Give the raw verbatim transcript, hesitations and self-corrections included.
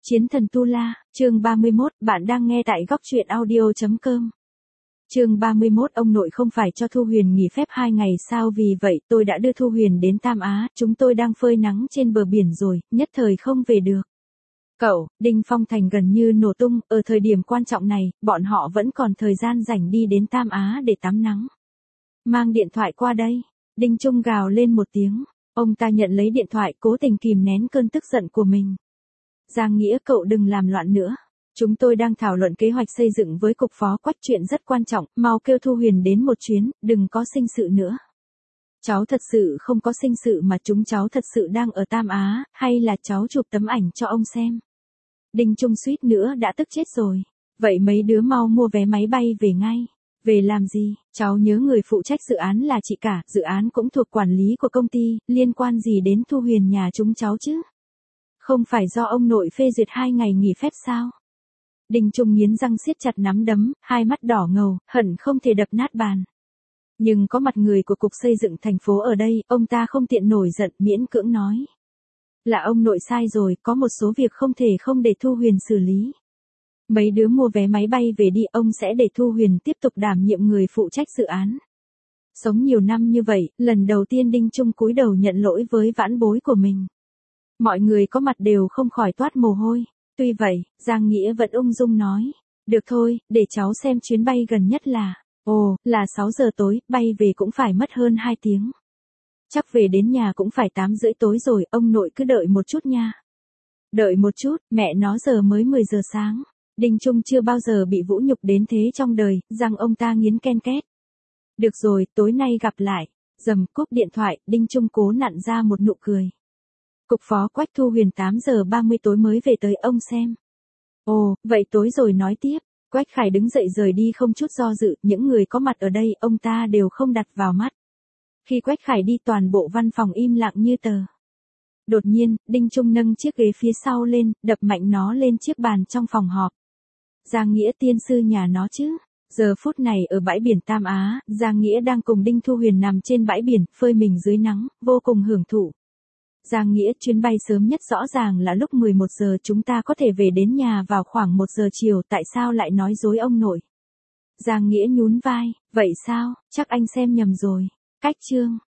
Chiến thần Tu La, chương ba mươi mốt, bạn đang nghe tại góc truyện audio chấm com. Chương ba mươi mốt, ông nội không phải cho Thu Huyền nghỉ phép hai ngày sao, vì vậy tôi đã đưa Thu Huyền đến Tam Á, chúng tôi đang phơi nắng trên bờ biển rồi, nhất thời không về được. Cậu, Đinh Phong Thành gần như nổ tung, ở thời điểm quan trọng này, bọn họ vẫn còn thời gian rảnh đi đến Tam Á để tắm nắng. Mang điện thoại qua đây, Đinh Trung gào lên một tiếng, ông ta nhận lấy điện thoại cố tình kìm nén cơn tức giận của mình. Giang Nghĩa, cậu đừng làm loạn nữa. Chúng tôi đang thảo luận kế hoạch xây dựng với cục phó Quách, chuyện rất quan trọng, mau kêu Thu Huyền đến một chuyến, đừng có sinh sự nữa. Cháu thật sự không có sinh sự mà chúng cháu thật sự đang ở Tam Á, hay là cháu chụp tấm ảnh cho ông xem. Đinh Trung suýt nữa đã tức chết rồi. Vậy mấy đứa mau mua vé máy bay về ngay. Về làm gì, cháu nhớ người phụ trách dự án là chị cả, dự án cũng thuộc quản lý của công ty, liên quan gì đến Thu Huyền nhà chúng cháu chứ? Không phải do ông nội phê duyệt hai ngày nghỉ phép sao? Đinh Trung nghiến răng siết chặt nắm đấm, hai mắt đỏ ngầu, hận không thể đập nát bàn. Nhưng có mặt người của cục xây dựng thành phố ở đây, ông ta không tiện nổi giận, miễn cưỡng nói. Là ông nội sai rồi, có một số việc không thể không để Thu Huyền xử lý. Mấy đứa mua vé máy bay về đi, ông sẽ để Thu Huyền tiếp tục đảm nhiệm người phụ trách dự án. Sống nhiều năm như vậy, lần đầu tiên Đinh Trung cúi đầu nhận lỗi với vãn bối của mình. Mọi người có mặt đều không khỏi toát mồ hôi. Tuy vậy, Giang Nghĩa vẫn ung dung nói. Được thôi, để cháu xem chuyến bay gần nhất là. Ồ, là sáu giờ tối, bay về cũng phải mất hơn hai tiếng. Chắc về đến nhà cũng phải tám rưỡi tối rồi, ông nội cứ đợi một chút nha. Đợi một chút, mẹ nó giờ mới mười giờ sáng. Đinh Trung chưa bao giờ bị vũ nhục đến thế trong đời, răng ông ta nghiến ken két. Được rồi, tối nay gặp lại. Dầm, cúp điện thoại, Đinh Trung cố nặn ra một nụ cười. Cục phó Quách, Thu Huyền tám giờ ba mươi tối mới về tới, ông xem. Ồ, vậy tối rồi nói tiếp. Quách Khải đứng dậy rời đi không chút do dự, những người có mặt ở đây, ông ta đều không đặt vào mắt. Khi Quách Khải đi, toàn bộ văn phòng im lặng như tờ. Đột nhiên, Đinh Trung nâng chiếc ghế phía sau lên, đập mạnh nó lên chiếc bàn trong phòng họp. Giang Nghĩa tiên sư nhà nó chứ. Giờ phút này ở bãi biển Tam Á, Giang Nghĩa đang cùng Đinh Thu Huyền nằm trên bãi biển, phơi mình dưới nắng, vô cùng hưởng thụ. Giang Nghĩa, chuyến bay sớm nhất rõ ràng là lúc mười một giờ, chúng ta có thể về đến nhà vào khoảng một giờ chiều, tại sao lại nói dối ông nội? Giang Nghĩa nhún vai, vậy sao, chắc anh xem nhầm rồi. Cách chương,